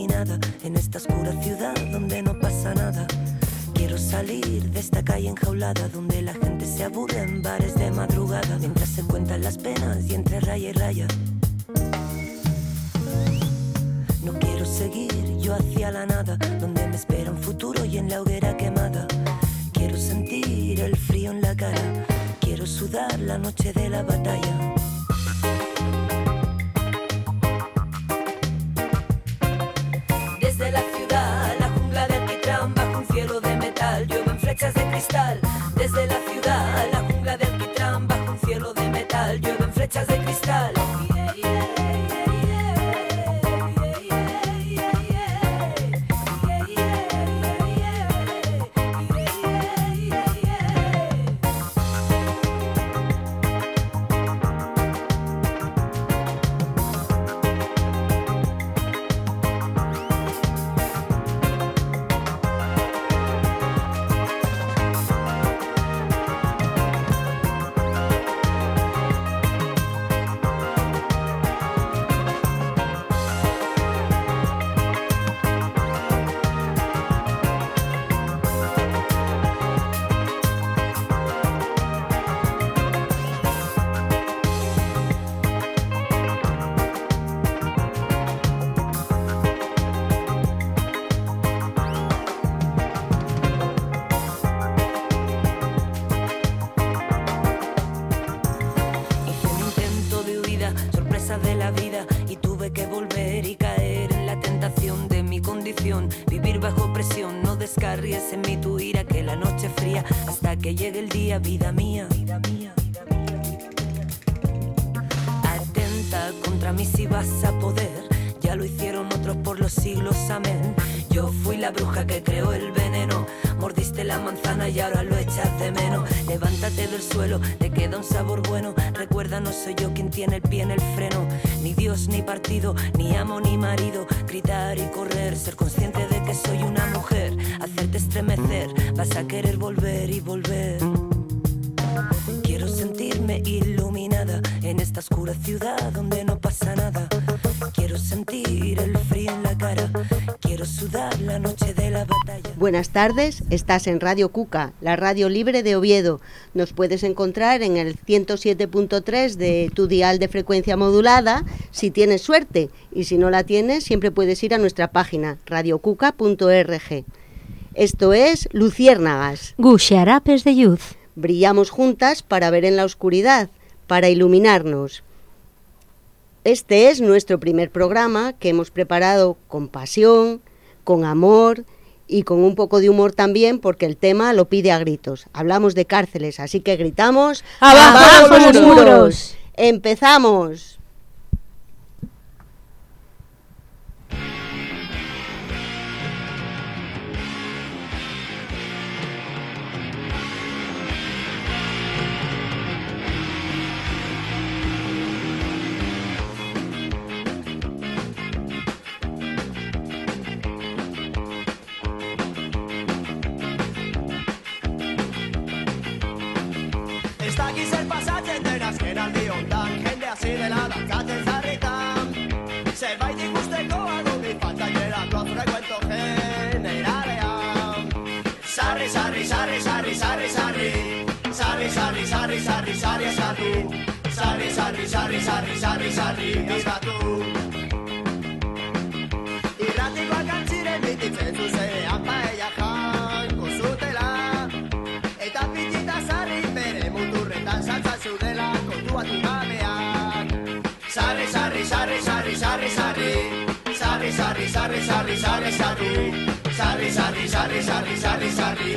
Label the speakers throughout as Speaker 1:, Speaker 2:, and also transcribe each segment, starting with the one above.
Speaker 1: iluminada en esta oscura ciudad donde no pasa nada. Quiero salir de esta calle enjaulada donde la gente se aburre en bares de madrugada mientras se cuentan las penas y entre raya y raya. No quiero seguir yo hacia la nada donde me espera un futuro y en la hoguera quemada. Quiero sentir el frío en la cara, quiero sudar la noche de la batalla. Desde la ciudad, la jungla de alquitrán, bajo un cielo de metal, llueven flechas de cristal. Desde la ciudad, la jungla de alquitrán, bajo un cielo de metal, llueven flechas de cristal. De la vida y tuve que volver y caer en la tentación de mi condición, vivir bajo presión, no descarries en mí tu ira, que la noche fría hasta que llegue el día, vida mía. Atenta contra mí si vas a poder, ya lo hicieron otros por los siglos, amén. Yo fui la bruja que creó el veneno, mordiste la manzana y ahora lo echas de menos. Levántate del suelo, te queda un sabor bueno. Recuerda, no soy yo quien tiene el pie en el freno. Ni Dios, ni partido, ni amo, ni marido. Gritar y correr, ser consciente de que soy una mujer. Hacerte estremecer, vas a querer volver y volver. Quiero sentirme iluminada en esta oscura ciudad donde no pasa nada. Quiero sentir el frío en la cara, quiero sudar la noche de la batalla.
Speaker 2: Buenas tardes, estás en Radio Cuca, la radio libre de Oviedo. Nos puedes encontrar en el 107.3 de tu dial de frecuencia modulada, si tienes suerte, y si no la tienes, siempre puedes ir a nuestra página, radiocuca.org. Esto es Luciérnagas,
Speaker 3: Guxarapes de Luz.
Speaker 2: Brillamos juntas para ver en la oscuridad, para iluminarnos. Este es nuestro primer programa que hemos preparado con pasión, con amor y con un poco de humor también, porque el tema lo pide a gritos. Hablamos de cárceles, así que gritamos ¡abajo los muros! ¡Empezamos!
Speaker 4: Irratikoak antziren bititzen zuzean paella janko zutela, eta pitita sarri bere muturretan saltza zudela kontuatu gabeak. Sarri, sarri, sarri, sarri, sarri, sarri, sarri, sarri, sarri, sarri, sarri, sarri, sarri, sarri, sarri, sarri, sarri, sarri.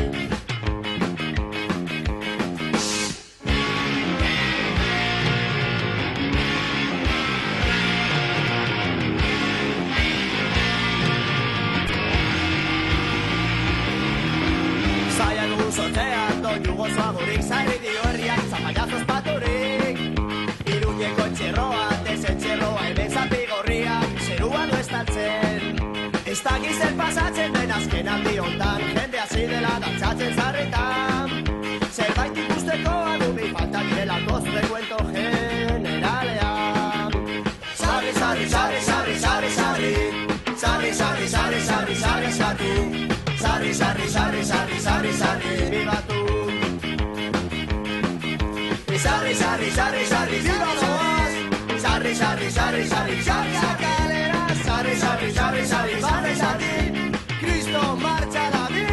Speaker 4: Jugoso agurik, sarri dio herriak, zapallazos paturik. Iruñeko txerroa, desetxerroa, hemen zapigorriak, zerua du estaltzen. Ez dakiz zer pasatzen den azken aldi hontan, jende hasi dela dantzatzen zarritan. Zerbait ikusteko adumi falta direlako zure kuento generalean. Sarri, sarri, sarri, sarri, sarri, sarri, Sarri, sarri, sarri, sarri, sarri, sarri. Sarri, sarri, sarri, sarri, sarri, sarri, viva tú. Sarri, sarri, sarri, sarri, viva vos. Sarri, sarri, sarri, sarri, sarri, la calera. Sarri, sarri, sarri, sarri, sarri, sarri. Cristo marcha la vida.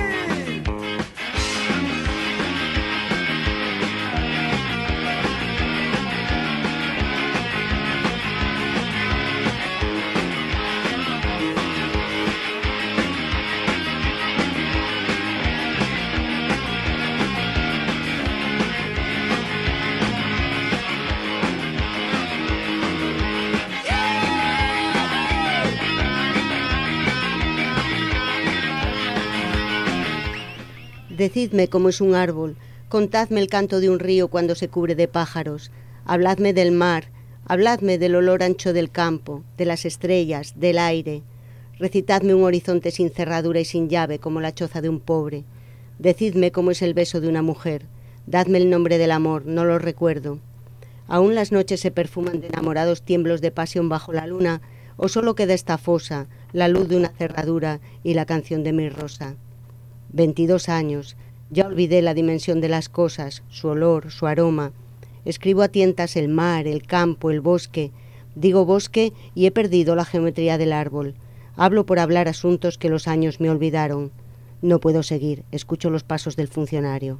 Speaker 2: Decidme cómo es un árbol, contadme el canto de un río cuando se cubre de pájaros, habladme del mar, habladme del olor ancho del campo, de las estrellas, del aire, recitadme un horizonte sin cerradura y sin llave como la choza de un pobre, decidme cómo es el beso de una mujer, dadme el nombre del amor, no lo recuerdo. Aún las noches se perfuman de enamorados tiemblos de pasión bajo la luna, o solo queda esta fosa, la luz de una cerradura y la canción de mi rosa. 22 años, ya olvidé la dimensión de las cosas, su olor, su aroma. Escribo a tientas el mar, el campo, el bosque. Digo bosque y he perdido la geometría del árbol. Hablo por hablar asuntos que los años me olvidaron. No puedo seguir, escucho los pasos del funcionario.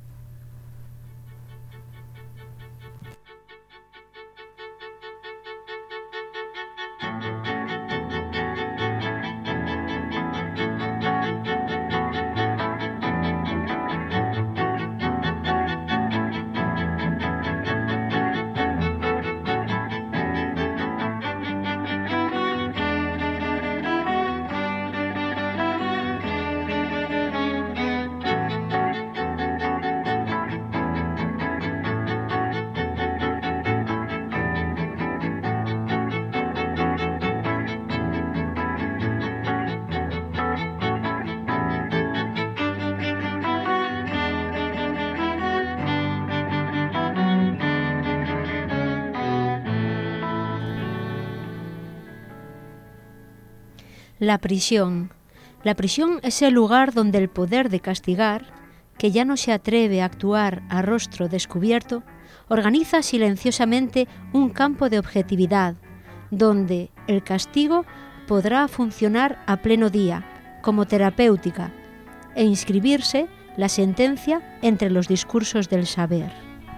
Speaker 3: La prisión. La prisión es el lugar donde el poder de castigar, que ya no se atreve a actuar a rostro descubierto, organiza silenciosamente un campo de objetividad, donde el castigo podrá funcionar a pleno día, como terapéutica, e inscribirse la sentencia entre los discursos del saber.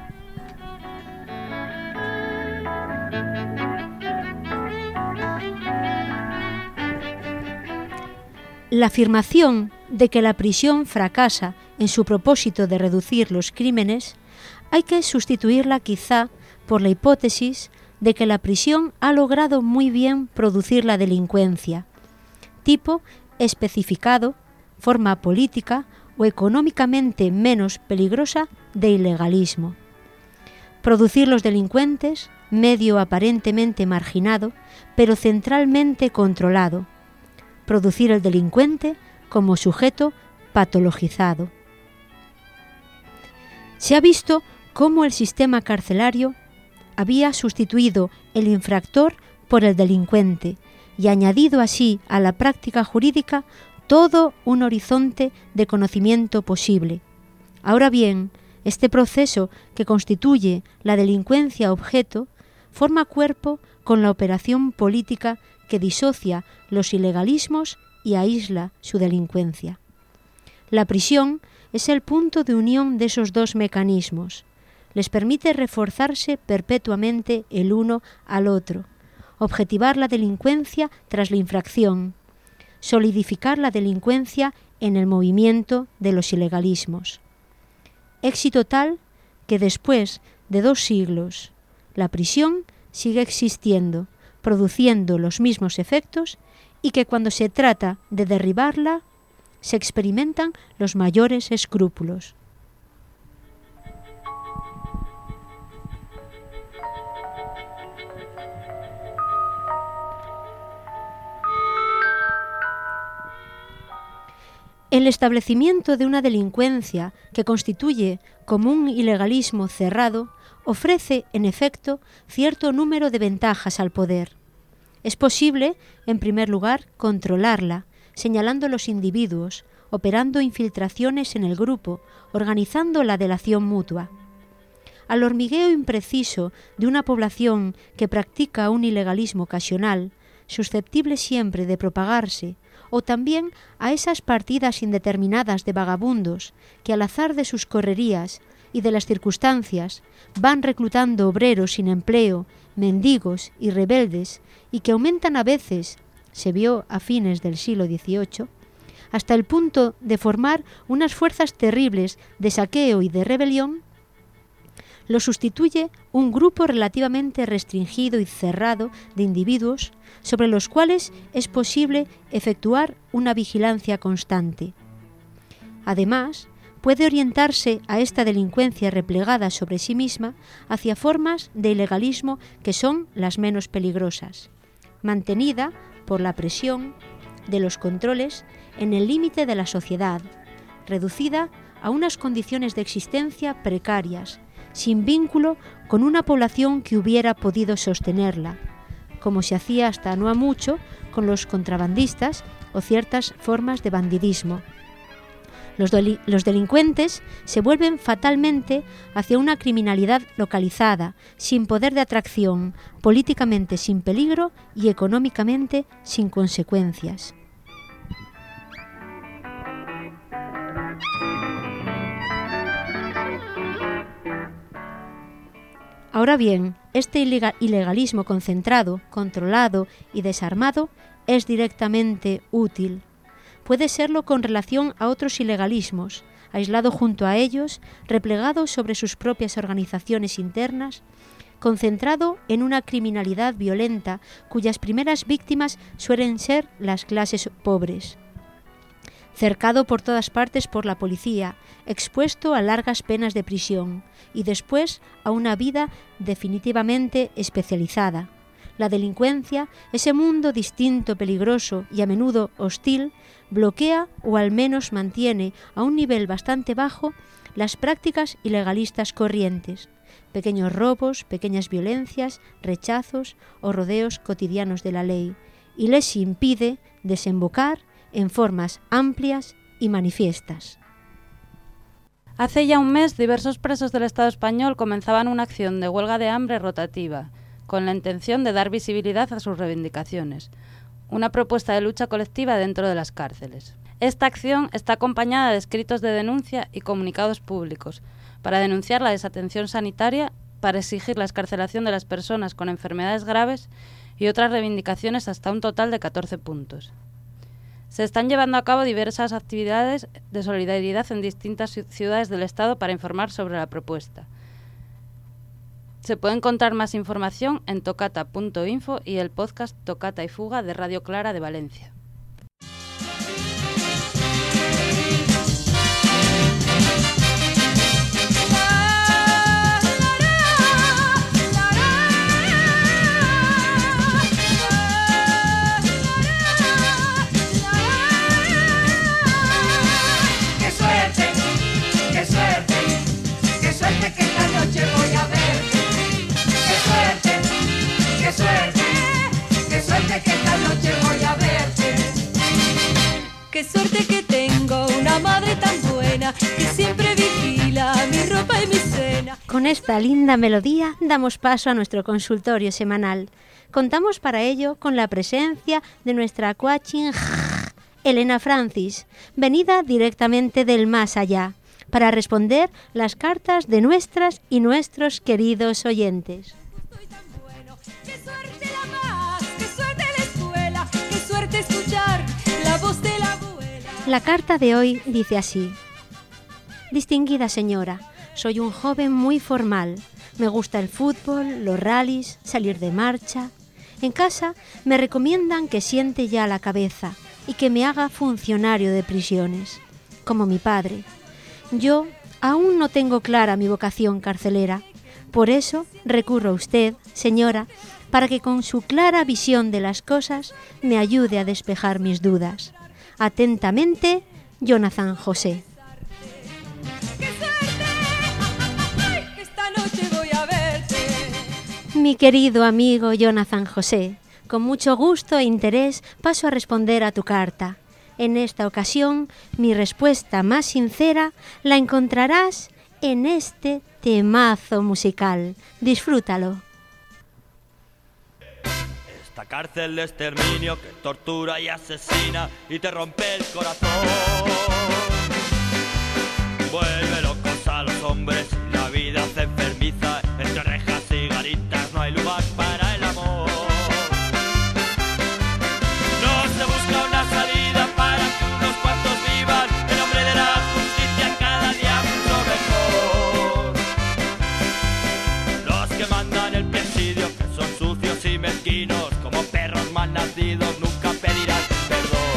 Speaker 3: La afirmación de que la prisión fracasa en su propósito de reducir los crímenes hay que sustituirla quizá por la hipótesis de que la prisión ha logrado muy bien producir la delincuencia, tipo especificado, forma política o económicamente menos peligrosa de ilegalismo. Producir los delincuentes, medio aparentemente marginado, pero centralmente controlado. Producir el delincuente como sujeto patologizado. Se ha visto cómo el sistema carcelario había sustituido el infractor por el delincuente y añadido así a la práctica jurídica todo un horizonte de conocimiento posible. Ahora bien, este proceso que constituye la delincuencia objeto forma cuerpo con la operación política que disocia los ilegalismos y aísla su delincuencia. La prisión es el punto de unión de esos dos mecanismos. Les permite reforzarse perpetuamente el uno al otro, objetivar la delincuencia tras la infracción, solidificar la delincuencia en el movimiento de los ilegalismos. Éxito tal que después de 2 siglos, la prisión sigue existiendo, produciendo los mismos efectos y que cuando se trata de derribarla se experimentan los mayores escrúpulos. El establecimiento de una delincuencia que constituye como un ilegalismo cerrado ofrece, en efecto, cierto número de ventajas al poder. Es posible, en primer lugar, controlarla, señalando los individuos, operando infiltraciones en el grupo, organizando la delación mutua. Al hormigueo impreciso de una población que practica un ilegalismo ocasional, susceptible siempre de propagarse, o también a esas partidas indeterminadas de vagabundos que al azar de sus correrías y de las circunstancias van reclutando obreros sin empleo, mendigos y rebeldes, y que aumentan a veces, se vio a fines del siglo XVIII, hasta el punto de formar unas fuerzas terribles de saqueo y de rebelión, lo sustituye un grupo relativamente restringido y cerrado de individuos sobre los cuales es posible efectuar una vigilancia constante. Además, puede orientarse a esta delincuencia replegada sobre sí misma hacia formas de ilegalismo que son las menos peligrosas, mantenida por la presión de los controles en el límite de la sociedad, reducida a unas condiciones de existencia precarias, sin vínculo con una población que hubiera podido sostenerla, como se hacía hasta no ha mucho con los contrabandistas o ciertas formas de bandidismo. Los delincuentes se vuelven fatalmente hacia una criminalidad localizada, sin poder de atracción, políticamente sin peligro y económicamente sin consecuencias. Ahora bien, este ilegalismo concentrado, controlado y desarmado es directamente útil. Puede serlo con relación a otros ilegalismos, aislado junto a ellos, replegado sobre sus propias organizaciones internas, concentrado en una criminalidad violenta cuyas primeras víctimas suelen ser las clases pobres. Cercado por todas partes por la policía, expuesto a largas penas de prisión y después a una vida definitivamente especializada. La delincuencia, ese mundo distinto, peligroso y a menudo hostil, bloquea o al menos mantiene a un nivel bastante bajo las prácticas ilegalistas corrientes, pequeños robos, pequeñas violencias, rechazos o rodeos cotidianos de la ley, y les impide desembocar en formas amplias y manifiestas.
Speaker 5: Hace ya un mes, diversos presos del Estado español comenzaban una acción de huelga de hambre rotativa, con la intención de dar visibilidad a sus reivindicaciones, una propuesta de lucha colectiva dentro de las cárceles. Esta acción está acompañada de escritos de denuncia y comunicados públicos, para denunciar la desatención sanitaria, para exigir la excarcelación de las personas con enfermedades graves y otras reivindicaciones hasta un total de 14 puntos. Se están llevando a cabo diversas actividades de solidaridad en distintas ciudades del Estado para informar sobre la propuesta. Se puede encontrar más información en tocata.info y el podcast Tocata y Fuga de Radio Clara de Valencia.
Speaker 1: Qué suerte que tengo una madre tan buena que siempre vigila mi ropa y mi cena.
Speaker 3: Con esta linda melodía damos paso a nuestro consultorio semanal. Contamos para ello con la presencia de nuestra coaching Elena Francis, venida directamente del más allá, para responder las cartas de nuestras y nuestros queridos oyentes.
Speaker 1: Estoy tan bueno, qué suerte la paz, qué suerte la escuela, qué suerte escuchar la voz de la abuela.
Speaker 3: La carta de hoy dice así: Distinguida señora, soy un joven muy formal. Me gusta el fútbol, los rallies, salir de marcha. En casa me recomiendan que siente ya la cabeza y que me haga funcionario de prisiones, como mi padre. Yo aún no tengo clara mi vocación carcelera. Por eso recurro a usted, señora, para que con su clara visión de las cosas me ayude a despejar mis dudas. Atentamente, Jonathan José.
Speaker 1: ¡Qué suerte! Esta noche voy a verte.
Speaker 3: Mi querido amigo Jonathan José, con mucho gusto e interés paso a responder a tu carta. En esta ocasión, mi respuesta más sincera la encontrarás en este temazo musical. Disfrútalo.
Speaker 6: Esta cárcel de exterminio que tortura y asesina y te rompe el corazón. Vuelve locos a los hombres y la vida se enfermiza. Entre rejas y garitas no hay lugar para el amor. No se busca una salida para que unos cuantos vivan en nombre de la justicia cada día mucho mejor. Los que mandan el presidio, que son sucios y mezquinos, como perros mal nacidos, nunca pedirán perdón.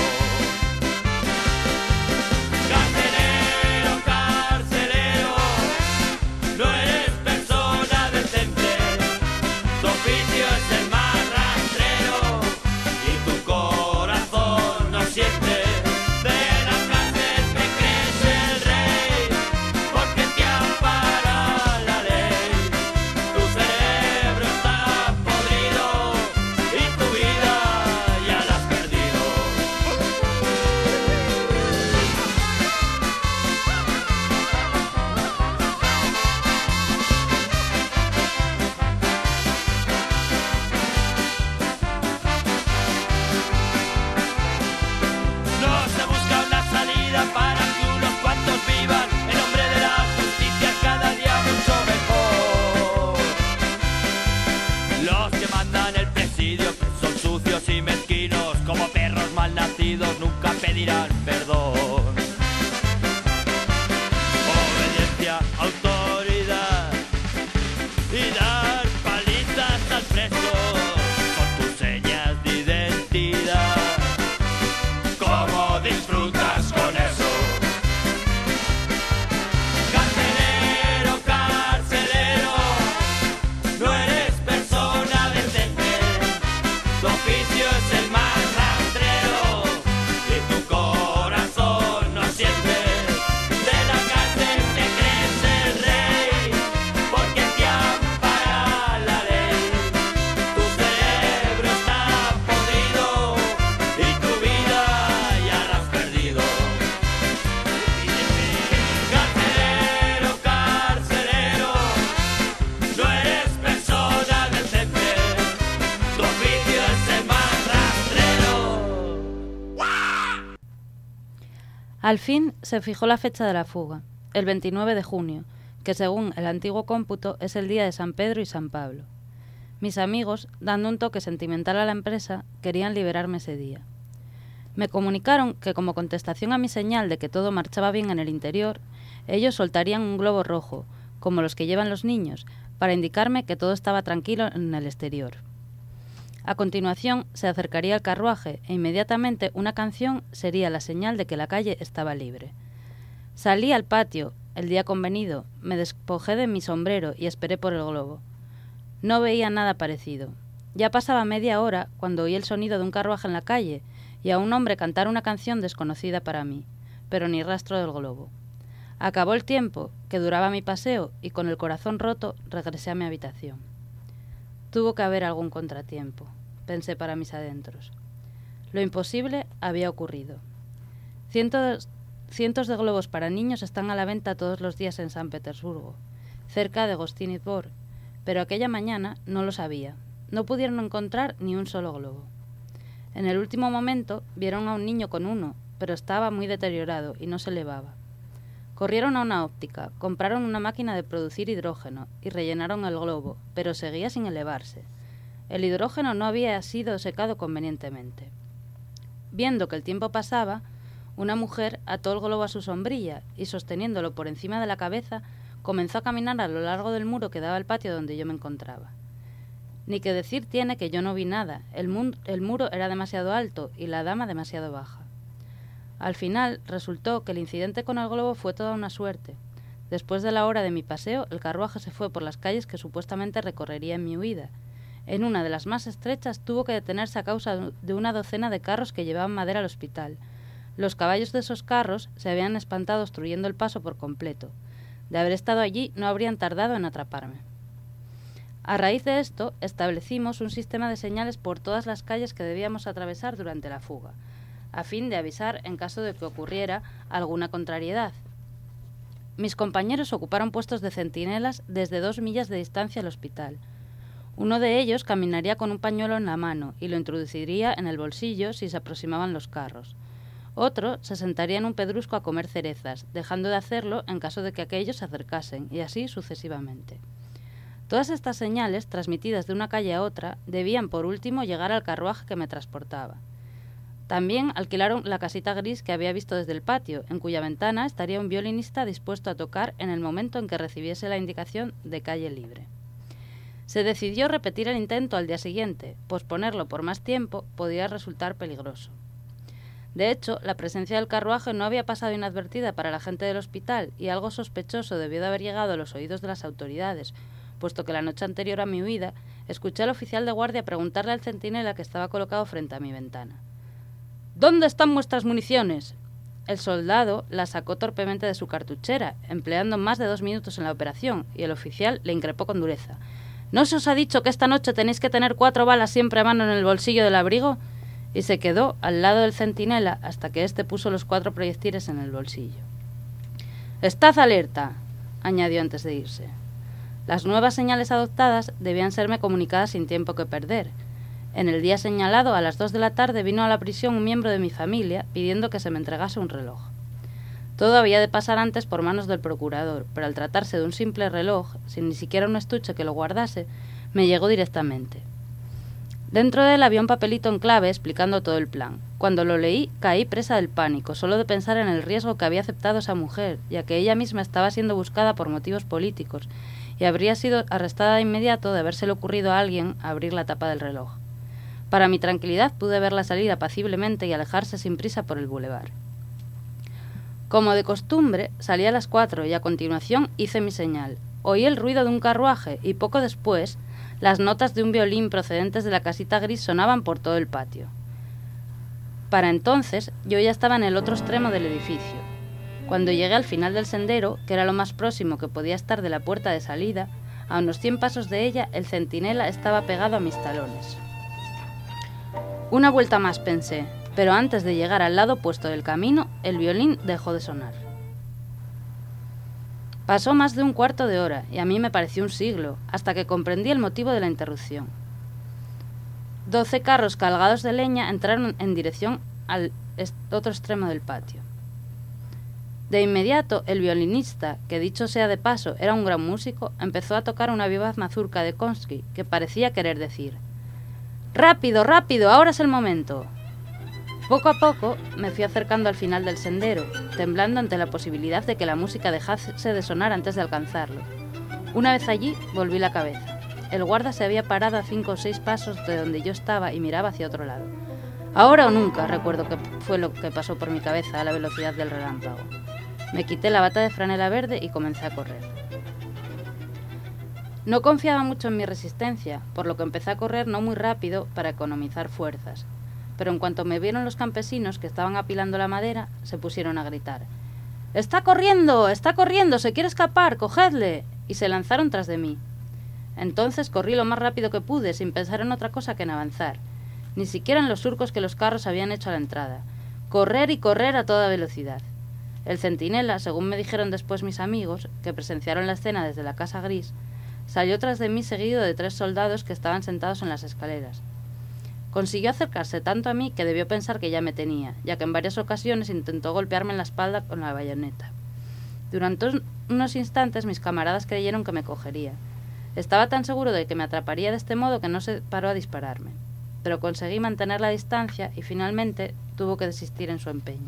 Speaker 6: Carcelero, carcelero, no eres persona decente. Tu oficio es el más rastrero y tu corazón no siente. De la cárcel te crees el rey porque te ampara la ley. Tu cerebro está podrido y tu vida ya la has perdido. No se busca una salida para que unos cuantos vivan en nombre de la justicia cada día mucho mejor. Los que mandan el presidio, que son sucios y mezquinos, como perros mal nacidos, nunca pedirán perdón. Obediencia, autoridad y dar palizas al preso son tus señas de identidad. ¿Cómo disfrutas con eso? Carcelero, carcelero, no eres persona decente. Tu oficio es el más rastrero y tu corazón no siente. De la cárcel te crees el rey porque te ampara la ley. Tu cerebro está podrido y tu vida ya la has perdido. Carcelero, carcelero, no eres persona decente. Tu oficio es el más rastrero.
Speaker 5: Al fin se fijó la fecha de la fuga, el 29 de junio, que según el antiguo cómputo es el día de San Pedro y San Pablo. Mis amigos, dando un toque sentimental a la empresa, querían liberarme ese día. Me comunicaron que como contestación a mi señal de que todo marchaba bien en el interior, ellos soltarían un globo rojo, como los que llevan los niños, para indicarme que todo estaba tranquilo en el exterior. A continuación se acercaría el carruaje e inmediatamente una canción sería la señal de que la calle estaba libre. Salí al patio, el día convenido, me despojé de mi sombrero y esperé por el globo. No veía nada parecido. Ya pasaba media hora cuando oí el sonido de un carruaje en la calle y a un hombre cantar una canción desconocida para mí, pero ni rastro del globo. Acabó el tiempo que duraba mi paseo y con el corazón roto regresé a mi habitación. Tuvo que haber algún contratiempo, pensé para mis adentros. Lo imposible había ocurrido. Cientos de globos para niños están a la venta todos los días en San Petersburgo, cerca de Gostiny Dvor, pero aquella mañana no lo sabía. No pudieron encontrar ni un solo globo. En el último momento vieron a un niño con uno, pero estaba muy deteriorado y no se elevaba. Corrieron a una óptica, compraron una máquina de producir hidrógeno y rellenaron el globo, pero seguía sin elevarse. El hidrógeno no había sido secado convenientemente. Viendo que el tiempo pasaba, una mujer ató el globo a su sombrilla y, sosteniéndolo por encima de la cabeza, comenzó a caminar a lo largo del muro que daba al patio donde yo me encontraba. Ni que decir tiene que yo no vi nada. El muro era demasiado alto y la dama demasiado baja. Al final resultó que el incidente con el globo fue toda una suerte. Después de la hora de mi paseo, el carruaje se fue por las calles que supuestamente recorrería en mi huida. En una de las más estrechas tuvo que detenerse a causa de una docena de carros que llevaban madera al hospital. Los caballos de esos carros se habían espantado obstruyendo el paso por completo. De haber estado allí, no habrían tardado en atraparme. A raíz de esto, establecimos un sistema de señales por todas las calles que debíamos atravesar durante la fuga, a fin de avisar en caso de que ocurriera alguna contrariedad. Mis compañeros ocuparon puestos de centinelas desde 2 millas de distancia al hospital. Uno de ellos caminaría con un pañuelo en la mano y lo introduciría en el bolsillo si se aproximaban los carros. Otro se sentaría en un pedrusco a comer cerezas, dejando de hacerlo en caso de que aquellos se acercasen, y así sucesivamente. Todas estas señales, transmitidas de una calle a otra, debían por último llegar al carruaje que me transportaba. También alquilaron la casita gris que había visto desde el patio, en cuya ventana estaría un violinista dispuesto a tocar en el momento en que recibiese la indicación de calle libre. Se decidió repetir el intento al día siguiente. Posponerlo por más tiempo podía resultar peligroso. De hecho, la presencia del carruaje no había pasado inadvertida para la gente del hospital y algo sospechoso debió de haber llegado a los oídos de las autoridades, puesto que la noche anterior a mi huida escuché al oficial de guardia preguntarle al centinela que estaba colocado frente a mi ventana: «¿Dónde están vuestras municiones?». El soldado las sacó torpemente de su cartuchera, empleando más de 2 minutos en la operación, y el oficial le increpó con dureza: «¿No se os ha dicho que esta noche tenéis que tener 4 balas siempre a mano en el bolsillo del abrigo?». Y se quedó al lado del centinela hasta que éste puso los 4 proyectiles en el bolsillo. «Estad alerta», añadió antes de irse. Las nuevas señales adoptadas debían serme comunicadas sin tiempo que perder. En el día señalado, a las 2 de la tarde, vino a la prisión un miembro de mi familia pidiendo que se me entregase un reloj. Todo había de pasar antes por manos del procurador, pero al tratarse de un simple reloj, sin ni siquiera un estuche que lo guardase, me llegó directamente. Dentro de él había un papelito en clave explicando todo el plan. Cuando lo leí, caí presa del pánico, solo de pensar en el riesgo que había aceptado esa mujer, ya que ella misma estaba siendo buscada por motivos políticos y habría sido arrestada de inmediato de habérsele ocurrido a alguien abrir la tapa del reloj. Para mi tranquilidad pude verla salir apaciblemente y alejarse sin prisa por el bulevar. Como de costumbre, salí a las 4 y a continuación hice mi señal. Oí el ruido de un carruaje y poco después las notas de un violín procedentes de la casita gris sonaban por todo el patio. Para entonces yo ya estaba en el otro extremo del edificio. Cuando llegué al final del sendero, que era lo más próximo que podía estar de la puerta de salida, a unos 100 pasos de ella el centinela estaba pegado a mis talones. Una vuelta más, pensé, pero antes de llegar al lado opuesto del camino, el violín dejó de sonar. Pasó más de un cuarto de hora, y a mí me pareció un siglo, hasta que comprendí el motivo de la interrupción. 12 carros cargados de leña entraron en dirección al otro extremo del patio. De inmediato, el violinista, que dicho sea de paso era un gran músico, empezó a tocar una vivaz mazurca de Konsky, que parecía querer decir: «¡Rápido, rápido! ¡Ahora es el momento!». Poco a poco me fui acercando al final del sendero, temblando ante la posibilidad de que la música dejase de sonar antes de alcanzarlo. Una vez allí, volví la cabeza. El guarda se había parado a 5 o 6 pasos de donde yo estaba y miraba hacia otro lado. Ahora o nunca, recuerdo que fue lo que pasó por mi cabeza a la velocidad del relámpago. Me quité la bata de franela verde y comencé a correr. No confiaba mucho en mi resistencia, por lo que empecé a correr no muy rápido para economizar fuerzas. Pero en cuanto me vieron los campesinos que estaban apilando la madera, se pusieron a gritar: ¡Está corriendo! ¡Está corriendo! ¡Se quiere escapar! ¡Cogedle! Y se lanzaron tras de mí. Entonces corrí lo más rápido que pude, sin pensar en otra cosa que en avanzar, ni siquiera en los surcos que los carros habían hecho a la entrada. Correr y correr a toda velocidad. El centinela, según me dijeron después mis amigos, que presenciaron la escena desde la casa gris, salió tras de mí seguido de 3 soldados que estaban sentados en las escaleras. Consiguió acercarse tanto a mí que debió pensar que ya me tenía, ya que en varias ocasiones intentó golpearme en la espalda con la bayoneta. Durante unos instantes mis camaradas creyeron que me cogería. Estaba tan seguro de que me atraparía de este modo que no se paró a dispararme, pero conseguí mantener la distancia y finalmente tuvo que desistir en su empeño.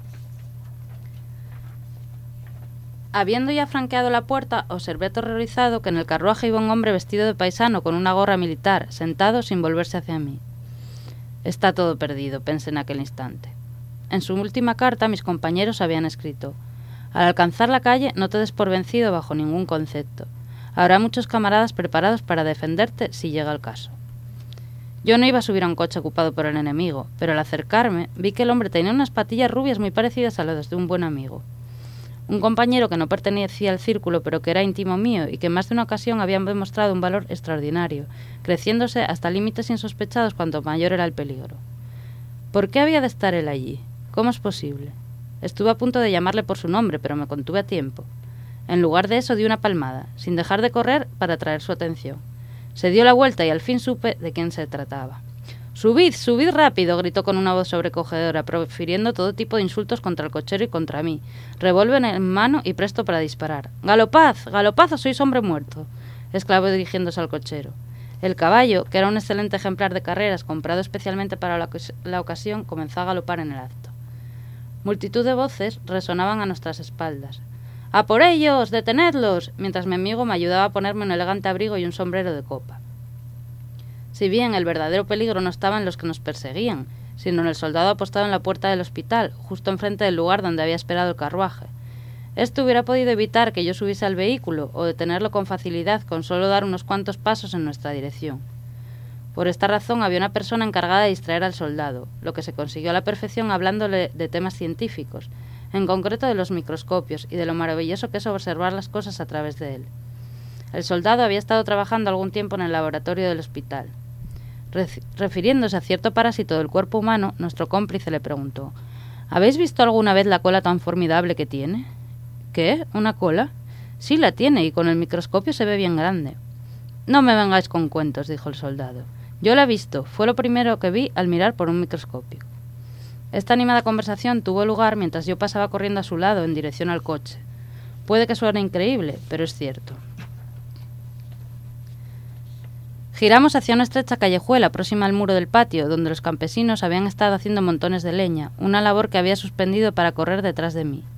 Speaker 5: Habiendo ya franqueado la puerta, observé aterrorizado que en el carruaje iba un hombre vestido de paisano con una gorra militar, sentado sin volverse hacia mí. Está todo perdido, pensé en aquel instante. En su última carta mis compañeros habían escrito: al alcanzar la calle no te des por vencido bajo ningún concepto. Habrá muchos camaradas preparados para defenderte si llega el caso. Yo no iba a subir a un coche ocupado por el enemigo, pero al acercarme vi que el hombre tenía unas patillas rubias muy parecidas a las de un buen amigo. Un compañero que no pertenecía al círculo, pero que era íntimo mío y que en más de una ocasión había demostrado un valor extraordinario, creciéndose hasta límites insospechados cuanto mayor era el peligro. ¿Por qué había de estar él allí? ¿Cómo es posible? Estuve a punto de llamarle por su nombre, pero me contuve a tiempo. En lugar de eso di una palmada, sin dejar de correr para atraer su atención. Se dio la vuelta y al fin supe de quién se trataba. «¡Subid, subid rápido!», gritó con una voz sobrecogedora, profiriendo todo tipo de insultos contra el cochero y contra mí. Revólver en mano y presto para disparar. «¡Galopad, galopad o sois hombre muerto!», exclamó dirigiéndose al cochero. El caballo, que era un excelente ejemplar de carreras comprado especialmente para la ocasión, comenzó a galopar en el acto. Multitud de voces resonaban a nuestras espaldas. «¡A por ellos! ¡Detenedlos!», mientras mi amigo me ayudaba a ponerme un elegante abrigo y un sombrero de copa. Si bien el verdadero peligro no estaba en los que nos perseguían, sino en el soldado apostado en la puerta del hospital, justo enfrente del lugar donde había esperado el carruaje. Esto hubiera podido evitar que yo subiese al vehículo o detenerlo con facilidad con solo dar unos cuantos pasos en nuestra dirección. Por esta razón había una persona encargada de distraer al soldado, lo que se consiguió a la perfección hablándole de temas científicos, en concreto de los microscopios y de lo maravilloso que es observar las cosas a través de él. El soldado había estado trabajando algún tiempo en el laboratorio del hospital. Refiriéndose a cierto parásito del cuerpo humano, nuestro cómplice le preguntó: «¿Habéis visto alguna vez la cola tan formidable que tiene?» «¿Qué? ¿Una cola?» «Sí, la tiene, y con el microscopio se ve bien grande». «No me vengáis con cuentos», dijo el soldado. «Yo la he visto, fue lo primero que vi al mirar por un microscopio». Esta animada conversación tuvo lugar mientras yo pasaba corriendo a su lado en dirección al coche. Puede que suene increíble, pero es cierto. Giramos hacia una estrecha callejuela próxima al muro del patio, donde los campesinos habían estado haciendo montones de leña, una labor que había suspendido para correr detrás de mí.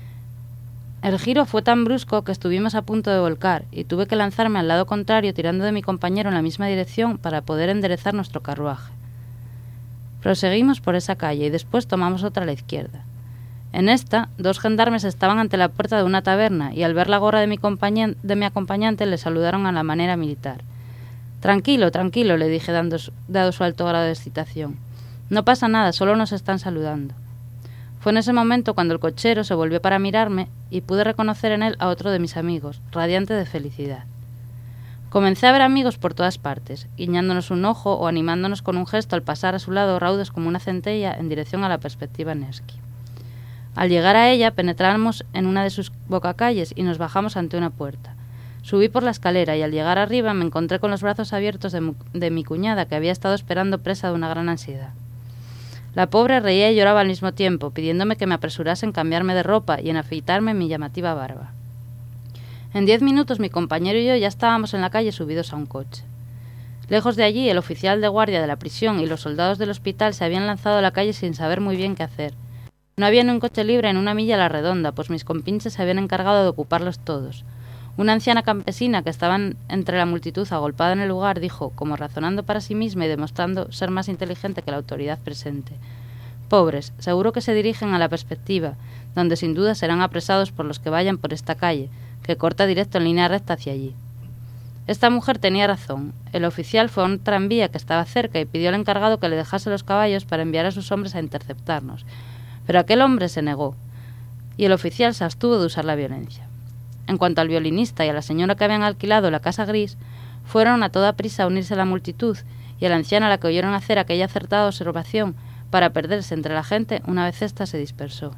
Speaker 5: El giro fue tan brusco que estuvimos a punto de volcar, y tuve que lanzarme al lado contrario tirando de mi compañero en la misma dirección para poder enderezar nuestro carruaje. Proseguimos por esa calle y después tomamos otra a la izquierda. En esta, 2 gendarmes estaban ante la puerta de una taberna y al ver la gorra de mi acompañante le saludaron a la manera militar. «Tranquilo, tranquilo», le dije dado su alto grado de excitación. «No pasa nada, solo nos están saludando». Fue en ese momento cuando el cochero se volvió para mirarme y pude reconocer en él a otro de mis amigos, radiante de felicidad. Comencé a ver amigos por todas partes, guiñándonos un ojo o animándonos con un gesto al pasar a su lado raudos como una centella en dirección a la perspectiva Nevsky. Al llegar a ella penetramos en una de sus bocacalles y nos bajamos ante una puerta. Subí por la escalera y al llegar arriba me encontré con los brazos abiertos de mi cuñada, que había estado esperando presa de una gran ansiedad. La pobre reía y lloraba al mismo tiempo, pidiéndome que me apresurase en cambiarme de ropa y en afeitarme mi llamativa barba. En 10 minutos mi compañero y yo ya estábamos en la calle subidos a un coche. Lejos de allí, el oficial de guardia de la prisión y los soldados del hospital se habían lanzado a la calle sin saber muy bien qué hacer. No había ni un coche libre en una milla a la redonda, pues mis compinches se habían encargado de ocuparlos todos. Una anciana campesina que estaba entre la multitud agolpada en el lugar dijo, como razonando para sí misma y demostrando ser más inteligente que la autoridad presente: «Pobres, seguro que se dirigen a la perspectiva, donde sin duda serán apresados por los que vayan por esta calle, que corta directo en línea recta hacia allí». Esta mujer tenía razón. El oficial fue a un tranvía que estaba cerca y pidió al encargado que le dejase los caballos para enviar a sus hombres a interceptarnos. Pero aquel hombre se negó, y el oficial se abstuvo de usar la violencia. En cuanto al violinista y a la señora que habían alquilado la casa gris, fueron a toda prisa a unirse a la multitud, y a la anciana a la que oyeron hacer aquella acertada observación para perderse entre la gente una vez ésta se dispersó.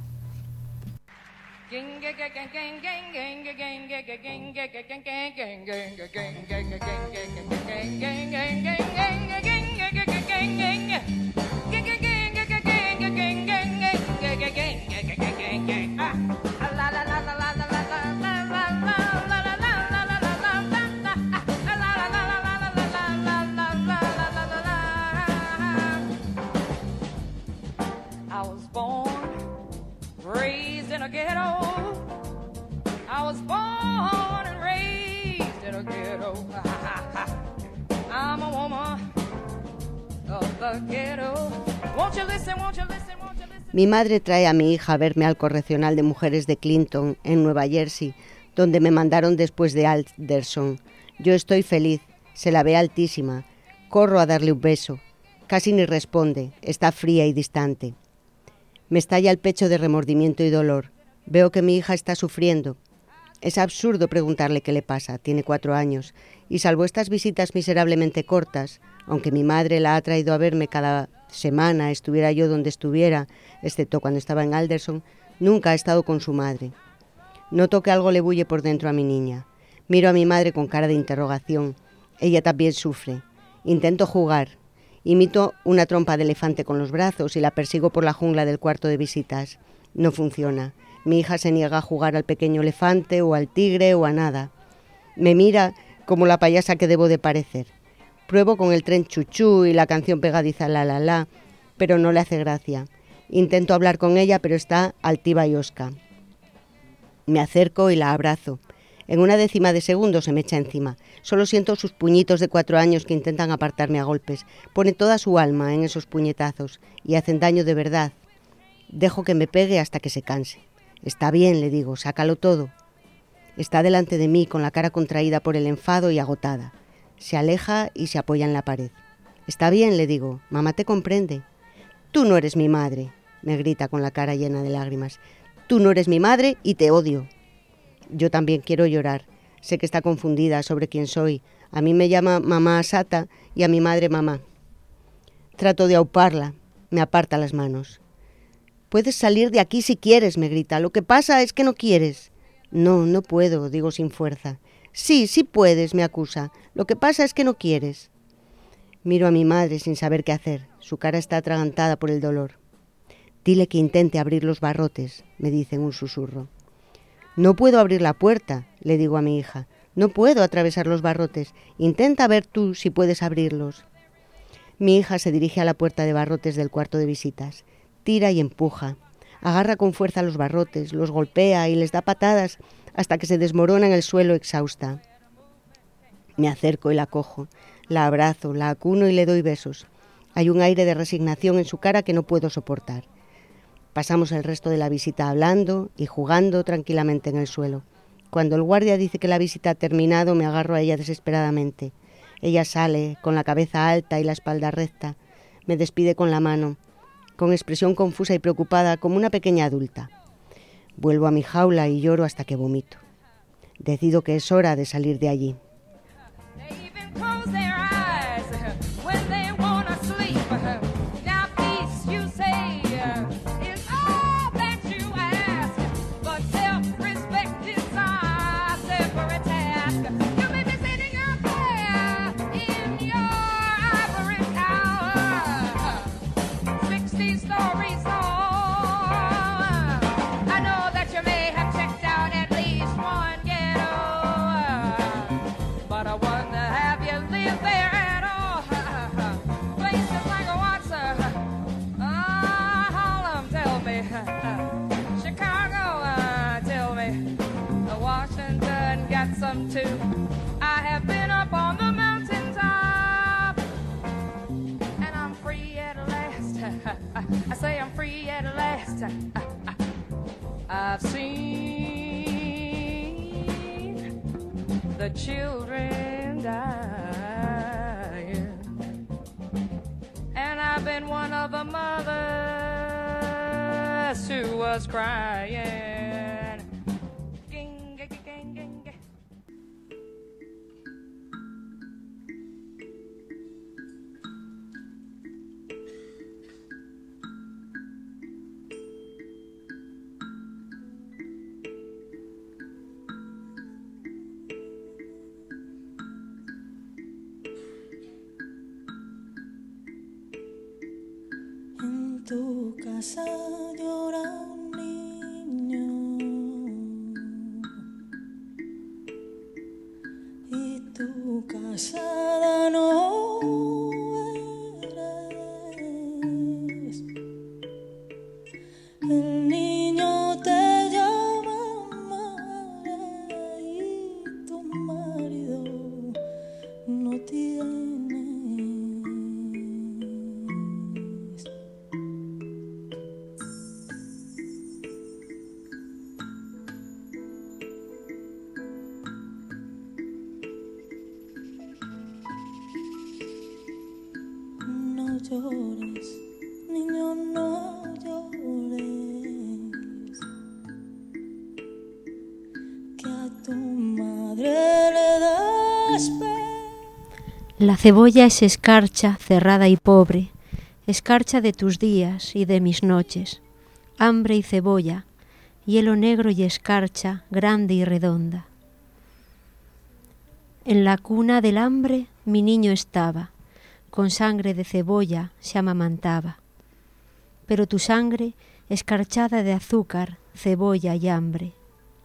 Speaker 2: Mi madre trae a mi hija a verme al correccional de mujeres de Clinton, en Nueva Jersey, donde me mandaron después de Alderson. Yo estoy feliz, se la ve altísima. Corro a darle un beso. Casi ni responde, está fría y distante. Me estalla el pecho de remordimiento y dolor. Veo que mi hija está sufriendo. Es absurdo preguntarle qué le pasa, tiene 4 años, y salvo estas visitas miserablemente cortas, aunque mi madre la ha traído a verme cada semana, estuviera yo donde estuviera, excepto cuando estaba en Alderson, nunca ha estado con su madre. Noto que algo le bulle por dentro a mi niña. Miro a mi madre con cara de interrogación. Ella también sufre. Intento jugar. Imito una trompa de elefante con los brazos y la persigo por la jungla del cuarto de visitas. No funciona. Mi hija se niega a jugar al pequeño elefante o al tigre o a nada. Me mira como la payasa que debo de parecer. Pruebo con el tren chuchú y la canción pegadiza la la la, pero no le hace gracia. Intento hablar con ella, pero está altiva y hosca. Me acerco y la abrazo. En una décima de segundo se me echa encima. Solo siento sus puñitos de 4 años que intentan apartarme a golpes. Pone toda su alma en esos puñetazos y hacen daño de verdad. Dejo que me pegue hasta que se canse. Está bien, le digo, sácalo todo. Está delante de mí con la cara contraída por el enfado y agotada. Se aleja y se apoya en la pared. Está bien, le digo, mamá te comprende. Tú no eres mi madre, me grita con la cara llena de lágrimas. Tú no eres mi madre y te odio. Yo también quiero llorar. Sé que está confundida sobre quién soy. A mí me llama mamá Asata y a mi madre mamá. Trato de auparla. Me aparta las manos. Puedes salir de aquí si quieres, me grita. Lo que pasa es que no quieres. No, no puedo, digo sin fuerza. Sí, sí puedes, me acusa. Lo que pasa es que no quieres. Miro a mi madre sin saber qué hacer. Su cara está atragantada por el dolor. Dile que intente abrir los barrotes, me dice en un susurro. No puedo abrir la puerta, le digo a mi hija. No puedo atravesar los barrotes. Intenta ver tú si puedes abrirlos. Mi hija se dirige a la puerta de barrotes del cuarto de visitas. Tira y empuja. Agarra con fuerza los barrotes, los golpea y les da patadas hasta que se desmorona en el suelo exhausta. Me acerco y la cojo. La abrazo, la acuno y le doy besos. Hay un aire de resignación en su cara que no puedo soportar. Pasamos el resto de la visita hablando y jugando tranquilamente en el suelo. Cuando el guardia dice que la visita ha terminado, me agarro a ella desesperadamente. Ella sale, con la cabeza alta y la espalda recta. Me despide con la mano, con expresión confusa y preocupada, como una pequeña adulta. Vuelvo a mi jaula y lloro hasta que vomito. Decido que es hora de salir de allí.
Speaker 7: I have been up on the mountaintop, and I'm free at last. I say I'm free at last. I've seen the children dying, and I've been one of the mothers who was crying.
Speaker 8: En tu casa llora un niño y tu casada no eres. El niño te llama madre y tu marido no tiene. No llores, niño, no llores.
Speaker 3: La cebolla es escarcha cerrada y pobre, escarcha de tus días y de mis noches, hambre y cebolla, hielo negro y escarcha grande y redonda. En la cuna del hambre mi niño estaba, con sangre de cebolla se amamantaba, pero tu sangre escarchada de azúcar, cebolla y hambre.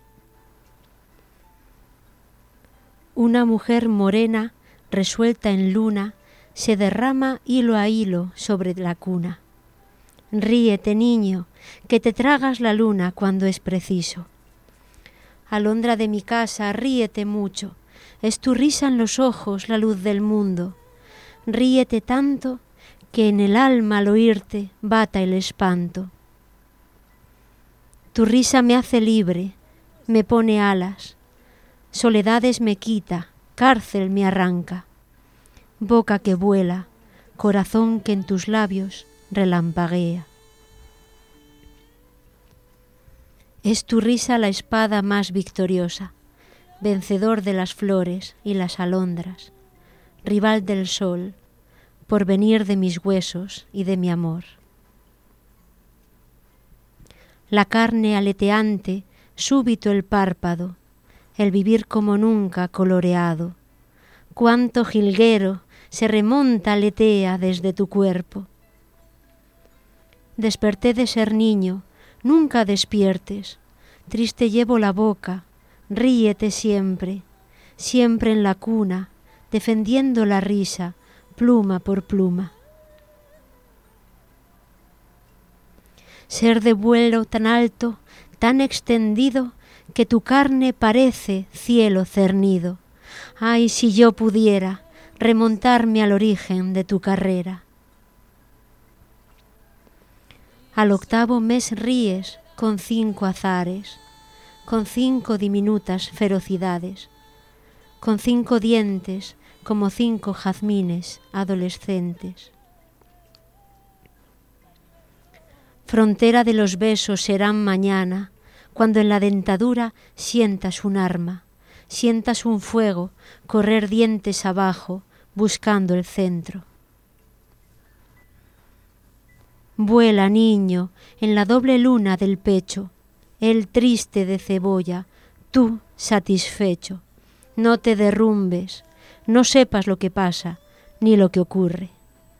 Speaker 3: Una mujer morena, resuelta en luna, se derrama hilo a hilo sobre la cuna. Ríete, niño, que te tragas la luna cuando es preciso. Alondra de mi casa, ríete mucho, es tu risa en los ojos la luz del mundo. Ríete tanto que en el alma al oírte bata el espanto. Tu risa me hace libre, me pone alas, soledades me quita, cárcel me arranca. Boca que vuela, corazón que en tus labios relampaguea. Es tu risa la espada más victoriosa, vencedor de las flores y las alondras, rival del sol, porvenir de mis huesos y de mi amor. La carne aleteante, súbito el párpado, el vivir como nunca coloreado. Cuánto jilguero se remonta, aletea desde tu cuerpo. Desperté de ser niño, nunca despiertes, triste llevo la boca, ríete siempre, siempre en la cuna, defendiendo la risa, pluma por pluma. Ser de vuelo tan alto, tan extendido, que tu carne parece cielo cernido. Ay, si yo pudiera remontarme al origen de tu carrera. Al octavo mes ríes con 5 azares, con 5 diminutas ferocidades, con 5 dientes como 5 jazmines adolescentes. Frontera de los besos serán mañana, cuando en la dentadura sientas un arma, sientas un fuego correr dientes abajo buscando el centro. Vuela, niño, en la doble luna del pecho, él triste de cebolla, tú satisfecho. No te derrumbes, no sepas lo que pasa ni lo que ocurre.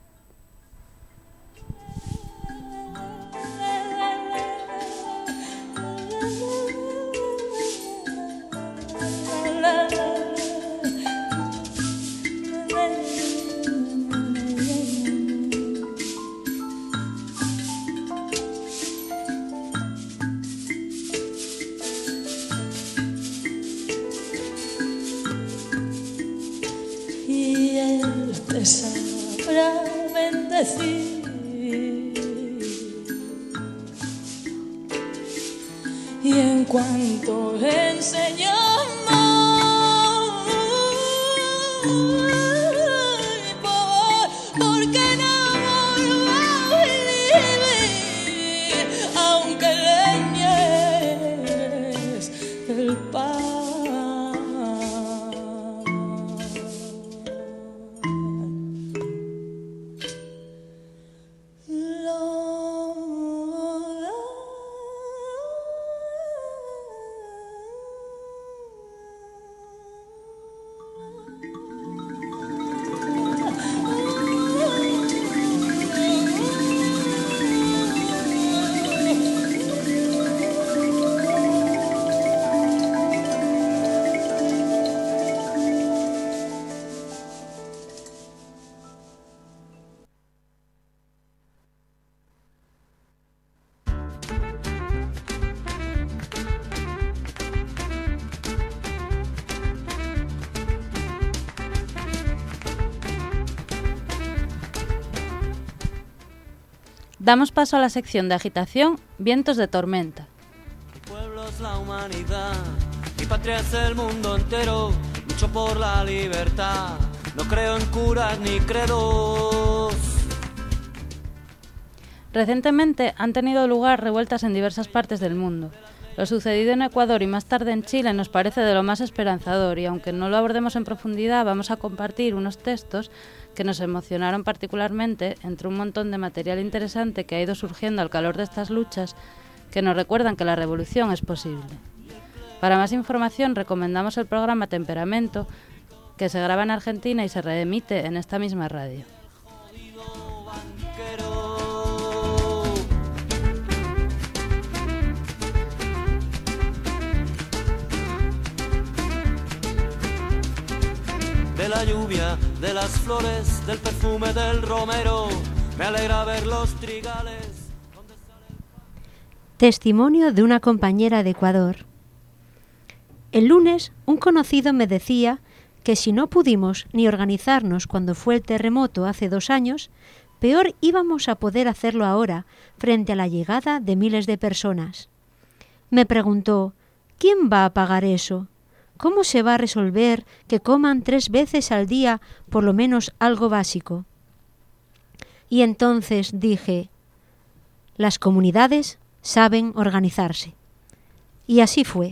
Speaker 8: Te sabrá bendecir y en cuanto le enseñó amor, porque no va a vivir aunque leñes el pan.
Speaker 5: Damos paso a la sección de agitación Vientos de Tormenta.
Speaker 6: Mi pueblo es la humanidad, mi patria es el mundo entero, lucho por la libertad, no creo en curas ni credos.
Speaker 5: Recientemente han tenido lugar revueltas en diversas partes del mundo. Lo sucedido en Ecuador y más tarde en Chile nos parece de lo más esperanzador y aunque no lo abordemos en profundidad vamos a compartir unos textos que nos emocionaron particularmente entre un montón de material interesante que ha ido surgiendo al calor de estas luchas que nos recuerdan que la revolución es posible. Para más información recomendamos el programa Temperamento que se graba en Argentina y se reemite en esta misma radio.
Speaker 6: De la lluvia, de las flores, del perfume del romero, me alegra ver los trigales.
Speaker 3: Testimonio de una compañera de Ecuador. El lunes, un conocido me decía que si no pudimos ni organizarnos cuando fue el terremoto hace 2 años, peor íbamos a poder hacerlo ahora, frente a la llegada de miles de personas. Me preguntó, ¿quién va a pagar eso? ¿Cómo se va a resolver que coman 3 veces al día por lo menos algo básico? Y entonces dije, las comunidades saben organizarse. Y así fue.